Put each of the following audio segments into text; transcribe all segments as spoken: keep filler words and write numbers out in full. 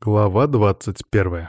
Глава двадцать первая.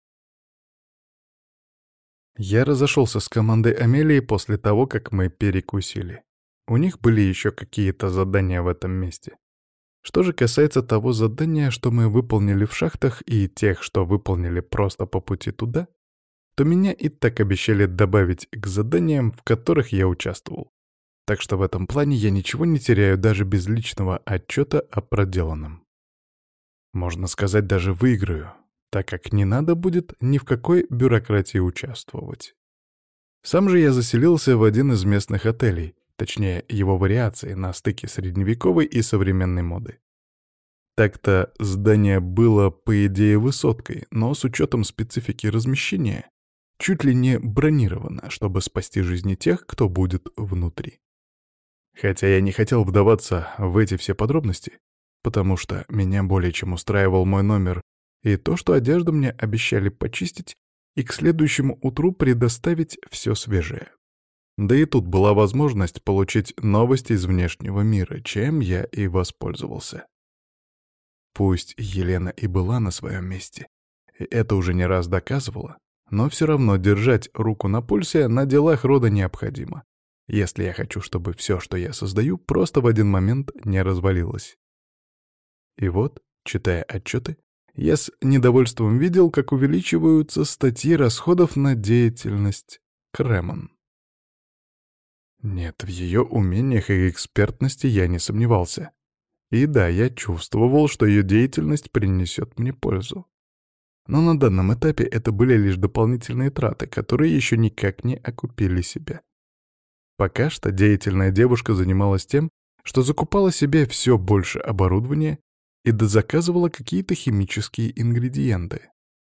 Я разошелся с командой Амелии после того, как мы перекусили. У них были еще какие-то задания в этом месте. Что же касается того задания, что мы выполнили в шахтах, и тех, что выполнили просто по пути туда, то меня и так обещали добавить к заданиям, в которых я участвовал. Так что в этом плане я ничего не теряю даже без личного отчета о проделанном. Можно сказать, даже выиграю, так как не надо будет ни в какой бюрократии участвовать. Сам же я заселился в один из местных отелей, точнее, его вариации на стыке средневековой и современной моды. Так-то здание было, по идее, высоткой, но с учетом специфики размещения, чуть ли не бронировано, чтобы спасти жизни тех, кто будет внутри. Хотя я не хотел вдаваться в эти все подробности, потому что меня более чем устраивал мой номер и то, что одежду мне обещали почистить и к следующему утру предоставить все свежее. Да и тут была возможность получить новости из внешнего мира, чем я и воспользовался. Пусть Елена и была на своем месте, и это уже не раз доказывала, но все равно держать руку на пульсе на делах рода необходимо, если я хочу, чтобы все, что я создаю, просто в один момент не развалилось. И вот, читая отчеты, я с недовольством видел, как увеличиваются статьи расходов на деятельность Кремон. Нет, в ее умениях и экспертности я не сомневался. И да, я чувствовал, что ее деятельность принесет мне пользу. Но на данном этапе это были лишь дополнительные траты, которые еще никак не окупили себя. Пока что деятельная девушка занималась тем, что закупала себе все больше оборудования и дозаказывала какие-то химические ингредиенты.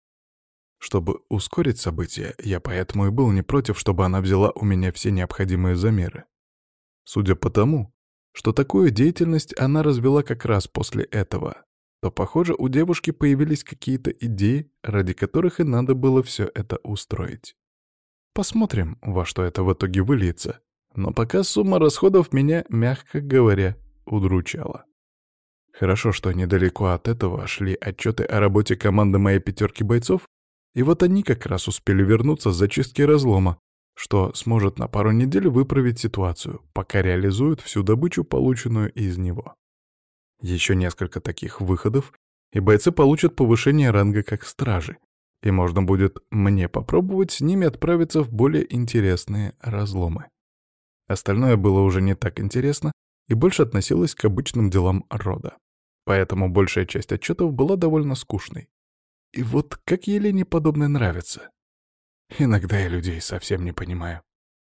Чтобы ускорить события, я поэтому и был не против, чтобы она взяла у меня все необходимые замеры. Судя по тому, что такую деятельность она развела как раз после этого, то, похоже, у девушки появились какие-то идеи, ради которых и надо было все это устроить. Посмотрим, во что это в итоге выльется. Но пока сумма расходов меня, мягко говоря, удручала. Хорошо, что недалеко от этого шли отчеты о работе команды моей пятерки бойцов, и вот они как раз успели вернуться с зачистки разлома, что сможет на пару недель выправить ситуацию, пока реализуют всю добычу, полученную из него. Еще несколько таких выходов, и бойцы получат повышение ранга как стражи, и можно будет мне попробовать с ними отправиться в более интересные разломы. Остальное было уже не так интересно и больше относилось к обычным делам рода. Поэтому большая часть отчетов была довольно скучной. И вот как Елене подобное нравится. Иногда я людей совсем не понимаю.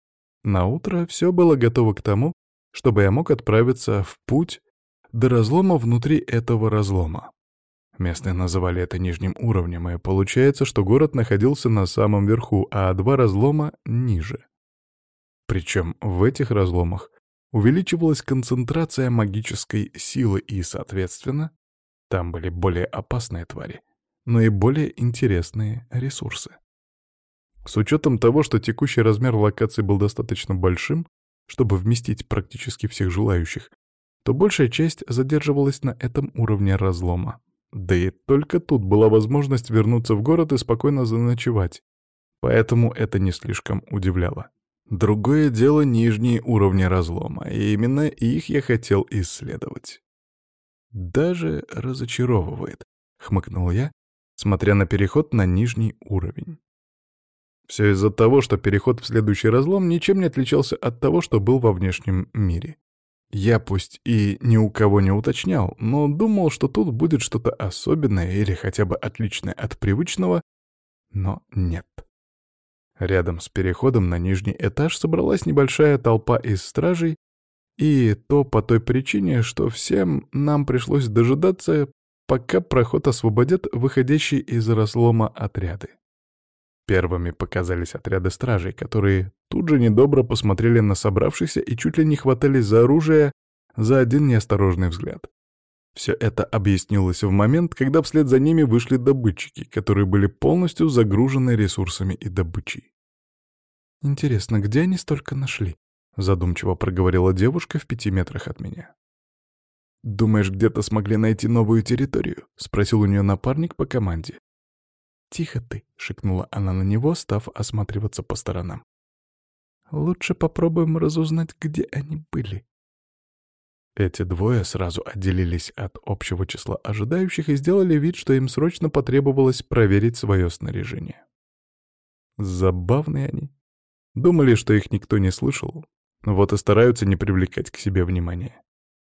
Наутро все было готово к тому, чтобы я мог отправиться в путь до разлома внутри этого разлома. Местные называли это нижним уровнем, и получается, что город находился на самом верху, а два разлома — ниже. Причем в этих разломах увеличивалась концентрация магической силы и, соответственно, там были более опасные твари, но и более интересные ресурсы. С учетом того, что текущий размер локации был достаточно большим, чтобы вместить практически всех желающих, то большая часть задерживалась на этом уровне разлома. Да и только тут была возможность вернуться в город и спокойно заночевать, поэтому это не слишком удивляло. Другое дело — нижние уровни разлома, и именно их я хотел исследовать. «Даже разочаровывает», — хмыкнул я, смотря на переход на нижний уровень. Все из-за того, что переход в следующий разлом ничем не отличался от того, что был во внешнем мире. Я пусть и ни у кого не уточнял, но думал, что тут будет что-то особенное или хотя бы отличное от привычного, но нет. Рядом с переходом на нижний этаж собралась небольшая толпа из стражей, и то по той причине, что всем нам пришлось дожидаться, пока проход освободят выходящие из разлома отряды. Первыми показались отряды стражей, которые тут же недобро посмотрели на собравшихся и чуть ли не хватались за оружие за один неосторожный взгляд. Все это объяснилось в момент, когда вслед за ними вышли добытчики, которые были полностью загружены ресурсами и добычей. «Интересно, где они столько нашли?» — задумчиво проговорила девушка в пяти метрах от меня. «Думаешь, где-то смогли найти новую территорию?» — спросил у нее напарник по команде. «Тихо ты», — шикнула она на него, став осматриваться по сторонам. «Лучше попробуем разузнать, где они были». Эти двое сразу отделились от общего числа ожидающих и сделали вид, что им срочно потребовалось проверить свое снаряжение. Забавные они. Думали, что их никто не слышал, вот и стараются не привлекать к себе внимания.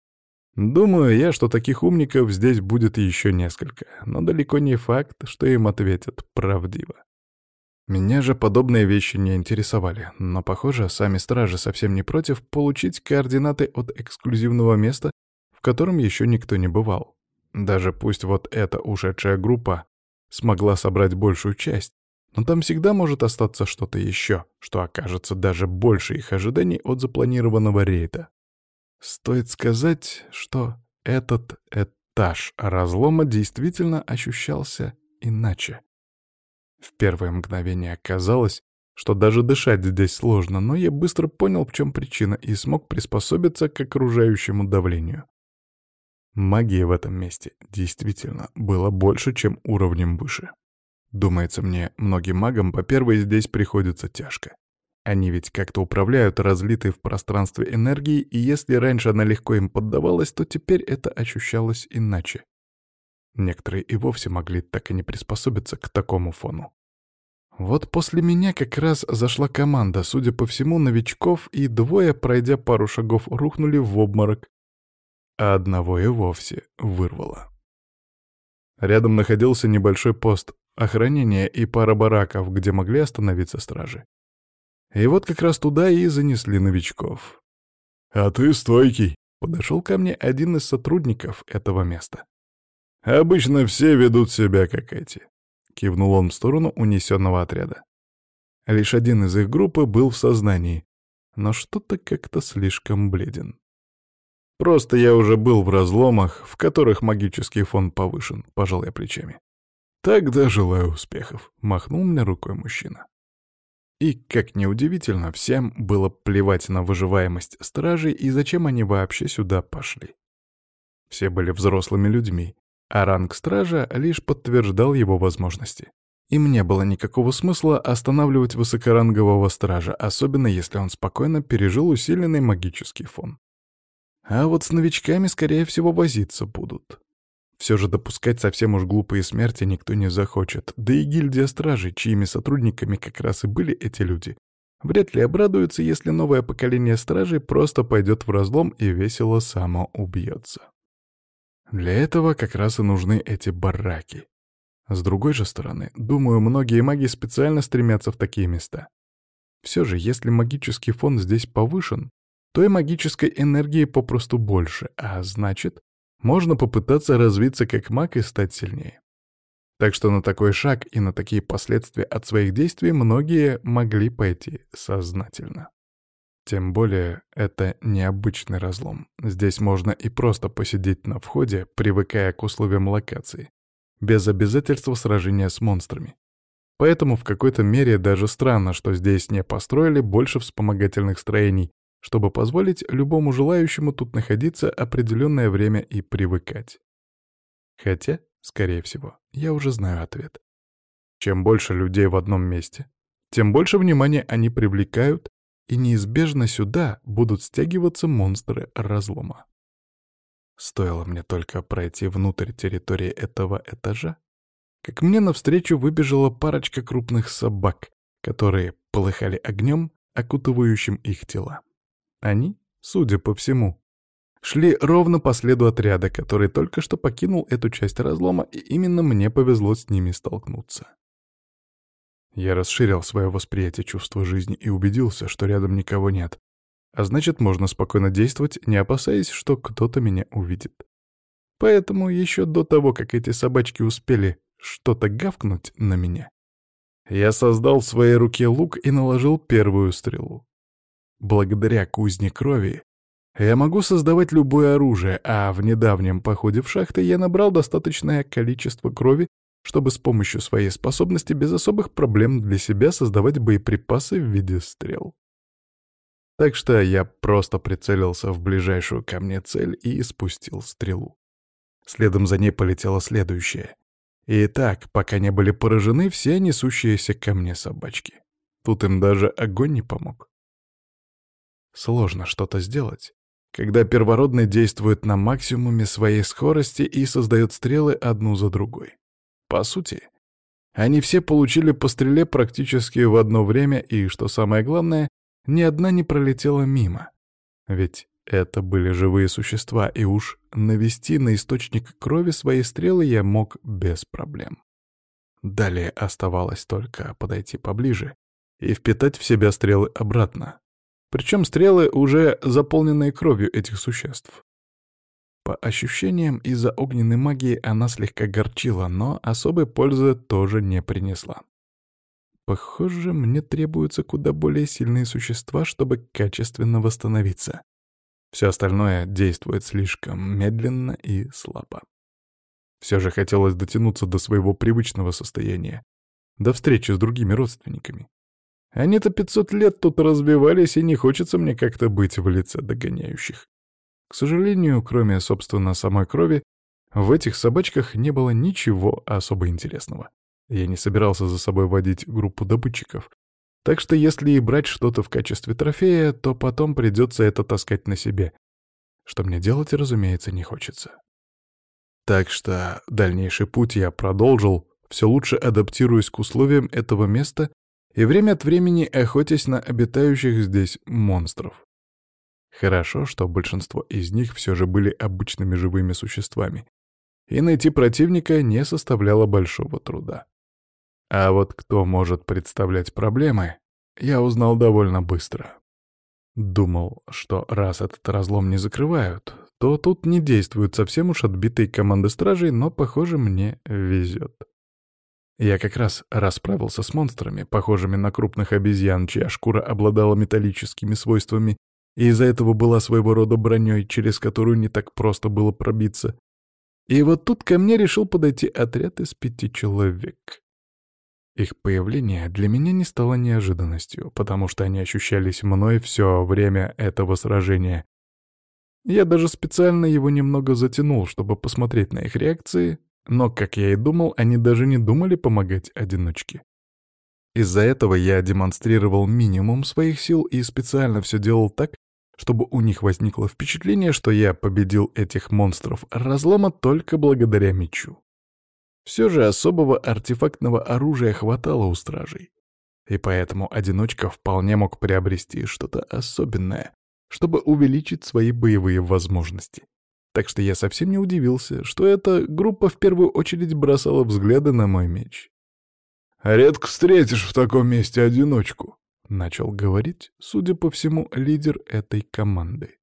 Думаю я, что таких умников здесь будет еще несколько, но далеко не факт, что им ответят правдиво. Меня же подобные вещи не интересовали, но, похоже, сами стражи совсем не против получить координаты от эксклюзивного места, в котором еще никто не бывал. Даже пусть вот эта ушедшая группа смогла собрать большую часть, но там всегда может остаться что-то еще, что окажется даже больше их ожиданий от запланированного рейда. Стоит сказать, что этот этаж разлома действительно ощущался иначе. В первое мгновение казалось, что даже дышать здесь сложно, но я быстро понял, в чем причина, и смог приспособиться к окружающему давлению. Магии в этом месте действительно было больше, чем уровнем выше. Думается мне, многим магам по первой здесь приходится тяжко. Они ведь как-то управляют разлитой в пространстве энергией, и если раньше она легко им поддавалась, то теперь это ощущалось иначе. Некоторые и вовсе могли так и не приспособиться к такому фону. Вот после меня как раз зашла команда, судя по всему, новичков, и двое, пройдя пару шагов, рухнули в обморок, а одного и вовсе вырвало. Рядом находился небольшой пост охранения и пара бараков, где могли остановиться стражи. И вот как раз туда и занесли новичков. «А ты стойкий!» — подошел ко мне один из сотрудников этого места. «Обычно все ведут себя как эти», — кивнул он в сторону унесенного отряда. Лишь один из их группы был в сознании, но что-то как-то слишком бледен. «Просто я уже был в разломах, в которых магический фон повышен», — пожал я плечами. «Тогда желаю успехов», — махнул мне рукой мужчина. И, как ни удивительно, всем было плевать на выживаемость стражей и зачем они вообще сюда пошли. Все были взрослыми людьми, а ранг стража лишь подтверждал его возможности. Им не было никакого смысла останавливать высокорангового стража, особенно если он спокойно пережил усиленный магический фон. А вот с новичками, скорее всего, возиться будут. Все же допускать совсем уж глупые смерти никто не захочет, да и гильдия стражей, чьими сотрудниками как раз и были эти люди, вряд ли обрадуются, если новое поколение стражей просто пойдет в разлом и весело самоубьется. Для этого как раз и нужны эти бараки. С другой же стороны, думаю, многие маги специально стремятся в такие места. Все же, если магический фон здесь повышен, то и магической энергии попросту больше, а значит, можно попытаться развиться как маг и стать сильнее. Так что на такой шаг и на такие последствия от своих действий многие могли пойти сознательно. Тем более, это необычный разлом. Здесь можно и просто посидеть на входе, привыкая к условиям локации, без обязательства сражения с монстрами. Поэтому в какой-то мере даже странно, что здесь не построили больше вспомогательных строений, чтобы позволить любому желающему тут находиться определенное время и привыкать. Хотя, скорее всего, я уже знаю ответ. Чем больше людей в одном месте, тем больше внимания они привлекают, и неизбежно сюда будут стягиваться монстры разлома. Стоило мне только пройти внутрь территории этого этажа, как мне навстречу выбежала парочка крупных собак, которые полыхали огнем, окутывающим их тела. Они, судя по всему, шли ровно по следу отряда, который только что покинул эту часть разлома, и именно мне повезло с ними столкнуться. Я расширил свое восприятие чувства жизни и убедился, что рядом никого нет, а значит, можно спокойно действовать, не опасаясь, что кто-то меня увидит. Поэтому еще до того, как эти собачки успели что-то гавкнуть на меня, я создал в своей руке лук и наложил первую стрелу. Благодаря кузне крови я могу создавать любое оружие, а в недавнем походе в шахты я набрал достаточное количество крови, чтобы с помощью своей способности без особых проблем для себя создавать боеприпасы в виде стрел. Так что я просто прицелился в ближайшую ко мне цель и спустил стрелу. Следом за ней полетела следующая. И так, пока не были поражены все несущиеся ко мне собачки. Тут им даже огонь не помог. Сложно что-то сделать, когда первородный действует на максимуме своей скорости и создает стрелы одну за другой. По сути, они все получили по стреле практически в одно время, и, что самое главное, ни одна не пролетела мимо. Ведь это были живые существа, и уж навести на источник крови свои стрелы я мог без проблем. Далее оставалось только подойти поближе и впитать в себя стрелы обратно. Причем стрелы, уже заполненные кровью этих существ. По ощущениям, из-за огненной магии она слегка горчила, но особой пользы тоже не принесла. Похоже, мне требуются куда более сильные существа, чтобы качественно восстановиться. Все остальное действует слишком медленно и слабо. Все же хотелось дотянуться до своего привычного состояния, до встречи с другими родственниками. Они-то пятьсот лет тут развивались, и не хочется мне как-то быть в лице догоняющих. К сожалению, кроме, собственно, самой крови, в этих собачках не было ничего особо интересного. Я не собирался за собой водить группу добытчиков, так что если и брать что-то в качестве трофея, то потом придется это таскать на себе, что мне делать, разумеется, не хочется. Так что дальнейший путь я продолжил, все лучше адаптируясь к условиям этого места и время от времени охотясь на обитающих здесь монстров. Хорошо, что большинство из них все же были обычными живыми существами, и найти противника не составляло большого труда. А вот кто может представлять проблемы, я узнал довольно быстро. Думал, что раз этот разлом не закрывают, то тут не действуют совсем уж отбитые команды стражей, но, похоже, мне везет. Я как раз расправился с монстрами, похожими на крупных обезьян, чья шкура обладала металлическими свойствами, и из-за этого была своего рода броней, через которую не так просто было пробиться. И вот тут ко мне решил подойти отряд из пяти человек. Их появление для меня не стало неожиданностью, потому что они ощущались мной все время этого сражения. Я даже специально его немного затянул, чтобы посмотреть на их реакции, но, как я и думал, они даже не думали помогать одиночке. Из-за этого я демонстрировал минимум своих сил и специально все делал так, чтобы у них возникло впечатление, что я победил этих монстров разлома только благодаря мечу. Все же особого артефактного оружия хватало у стражей, и поэтому одиночка вполне мог приобрести что-то особенное, чтобы увеличить свои боевые возможности. Так что я совсем не удивился, что эта группа в первую очередь бросала взгляды на мой меч. «Редко встретишь в таком месте одиночку», — начал говорить, судя по всему, лидер этой команды.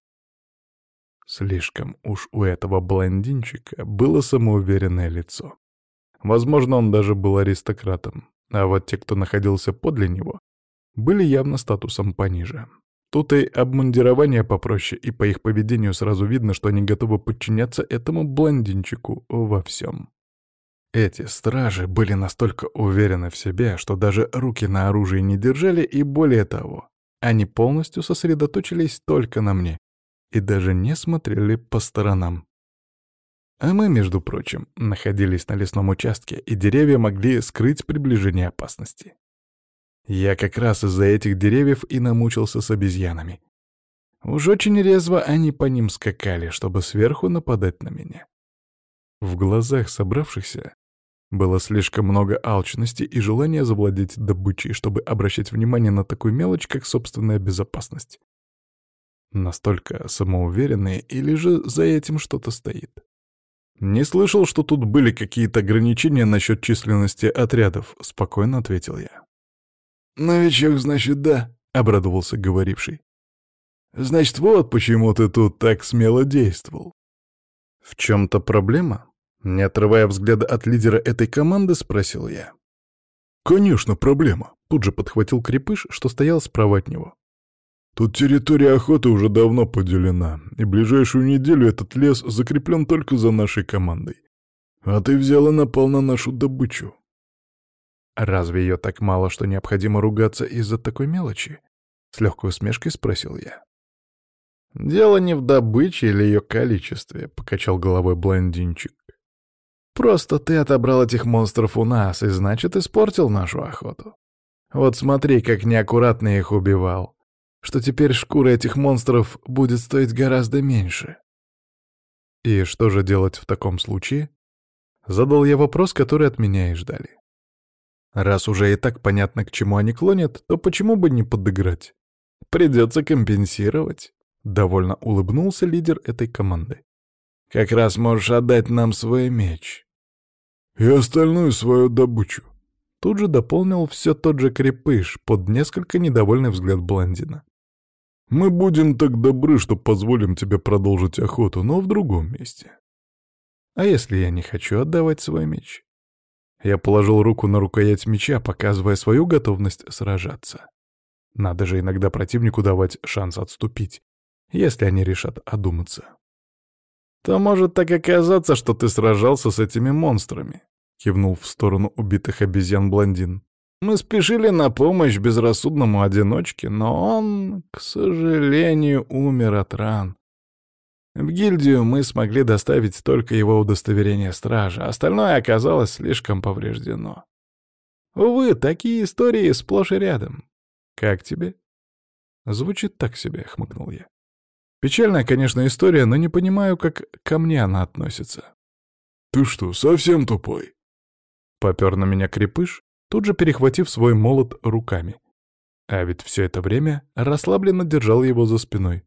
Слишком уж у этого блондинчика было самоуверенное лицо. Возможно, он даже был аристократом, а вот те, кто находился подле него, были явно статусом пониже. Тут и обмундирование попроще, и по их поведению сразу видно, что они готовы подчиняться этому блондинчику во всем. Эти стражи были настолько уверены в себе, что даже руки на оружии не держали, и более того, они полностью сосредоточились только на мне и даже не смотрели по сторонам. А мы, между прочим, находились на лесном участке, и деревья могли скрыть приближение опасности. Я как раз из-за этих деревьев и намучился с обезьянами. Уж очень резво они по ним скакали, чтобы сверху нападать на меня. В глазах собравшихся было слишком много алчности и желания завладеть добычей, чтобы обращать внимание на такую мелочь, как собственная безопасность. Настолько самоуверенные, или же за этим что-то стоит? «Не слышал, что тут были какие-то ограничения насчет численности отрядов», — спокойно ответил я. «Новичок, значит, да», — обрадовался говоривший. «Значит, вот почему ты тут так смело действовал». «В чем-то проблема?» — не отрывая взгляда от лидера этой команды, спросил я. «Конечно, проблема», — тут же подхватил крепыш, что стоял справа от него. Тут территория охоты уже давно поделена, и ближайшую неделю этот лес закреплен только за нашей командой. А ты взял и напал на нашу добычу. Разве ее так мало, что необходимо ругаться из-за такой мелочи? С легкой усмешкой спросил я. «Дело не в добыче или ее количестве», — покачал головой блондинчик. «Просто ты отобрал этих монстров у нас, и значит, испортил нашу охоту. Вот смотри, как неаккуратно я их убивал, что теперь шкура этих монстров будет стоить гораздо меньше». «И что же делать в таком случае?» Задал я вопрос, который от меня и ждали. Раз уже и так понятно, к чему они клонят, то почему бы не подыграть? Придется компенсировать. Довольно улыбнулся лидер этой команды. Как раз можешь отдать нам свой меч. И остальную свою добычу. Тут же дополнил все тот же крепыш под несколько недовольный взгляд блондина. Мы будем так добры, что позволим тебе продолжить охоту, но в другом месте. А если я не хочу отдавать свой меч? Я положил руку на рукоять меча, показывая свою готовность сражаться. Надо же иногда противнику давать шанс отступить, если они решат одуматься. «То может так оказаться, что ты сражался с этими монстрами», — кивнул в сторону убитых обезьян блондин. «Мы спешили на помощь безрассудному одиночке, но он, к сожалению, умер от ран. В гильдию мы смогли доставить только его удостоверение стража, остальное оказалось слишком повреждено. Увы, такие истории сплошь и рядом. Как тебе?» «Звучит так себе», — хмыкнул я. «Печальная, конечно, история, но не понимаю, как ко мне она относится». «Ты что, совсем тупой?» Попер на меня крепыш, тут же перехватив свой молот руками. А ведь все это время расслабленно держал его за спиной.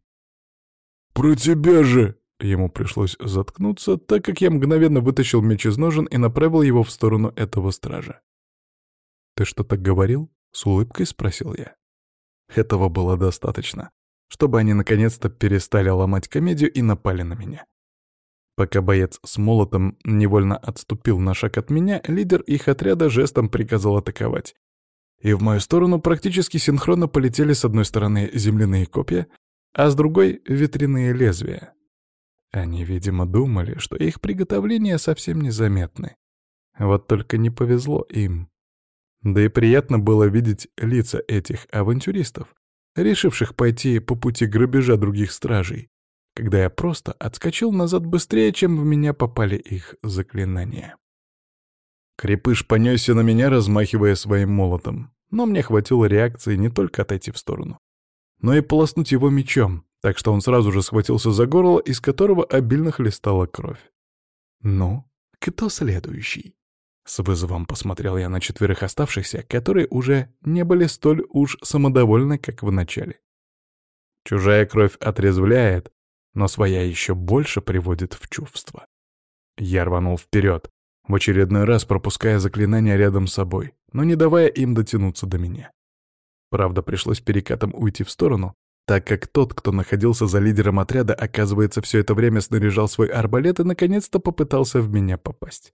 «Про тебя же!» Ему пришлось заткнуться, так как я мгновенно вытащил меч из ножен и направил его в сторону этого стража. «Ты что-то говорил?» — с улыбкой спросил я. Этого было достаточно, чтобы они наконец-то перестали ломать комедию и напали на меня. Пока боец с молотом невольно отступил на шаг от меня, лидер их отряда жестом приказал атаковать. И в мою сторону практически синхронно полетели с одной стороны земляные копья, а с другой — ветряные лезвия. Они, видимо, думали, что их приготовления совсем незаметны. Вот только не повезло им. Да и приятно было видеть лица этих авантюристов, решивших пойти по пути грабежа других стражей, когда я просто отскочил назад быстрее, чем в меня попали их заклинания. Крепыш понесся на меня, размахивая своим молотом, но мне хватило реакции не только отойти в сторону, но и полоснуть его мечом, так что он сразу же схватился за горло, из которого обильно хлестала кровь. «Ну, кто следующий?» С вызовом посмотрел я на четверых оставшихся, которые уже не были столь уж самодовольны, как в начале. Чужая кровь отрезвляет, но своя еще больше приводит в чувство. Я рванул вперед, в очередной раз пропуская заклинания рядом с собой, но не давая им дотянуться до меня. Правда, пришлось перекатом уйти в сторону, так как тот, кто находился за лидером отряда, оказывается, все это время снаряжал свой арбалет и наконец-то попытался в меня попасть.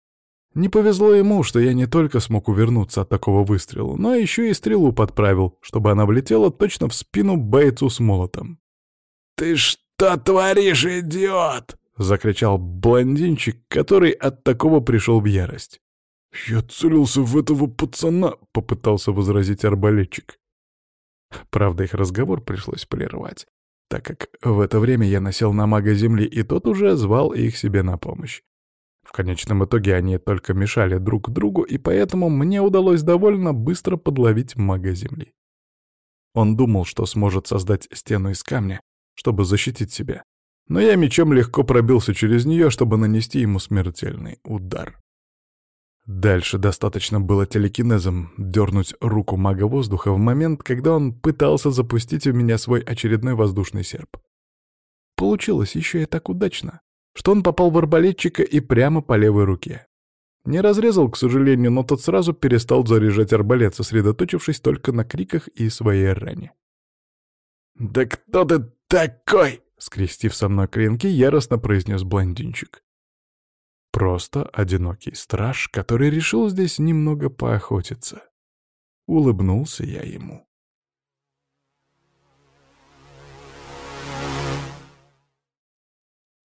Не повезло ему, что я не только смог увернуться от такого выстрела, но еще и стрелу подправил, чтобы она влетела точно в спину бойцу с молотом. «Ты что творишь, идиот?» — закричал блондинчик, который от такого пришел в ярость. «Я целился в этого пацана», — попытался возразить арбалетчик. Правда, их разговор пришлось прервать, так как в это время я насел на мага земли, и тот уже звал их себе на помощь. В конечном итоге они только мешали друг другу, и поэтому мне удалось довольно быстро подловить мага земли. Он думал, что сможет создать стену из камня, чтобы защитить себя, но я мечом легко пробился через нее, чтобы нанести ему смертельный удар. Дальше достаточно было телекинезом дернуть руку мага воздуха в момент, когда он пытался запустить в меня свой очередной воздушный серп. Получилось еще и так удачно, что он попал в арбалетчика и прямо по левой руке. Не разрезал, к сожалению, но тот сразу перестал заряжать арбалет, сосредоточившись только на криках и своей ране. «Да кто ты такой?» — скрестив со мной клинки, яростно произнес блондинчик. Просто одинокий страж, который решил здесь немного поохотиться. Улыбнулся я ему.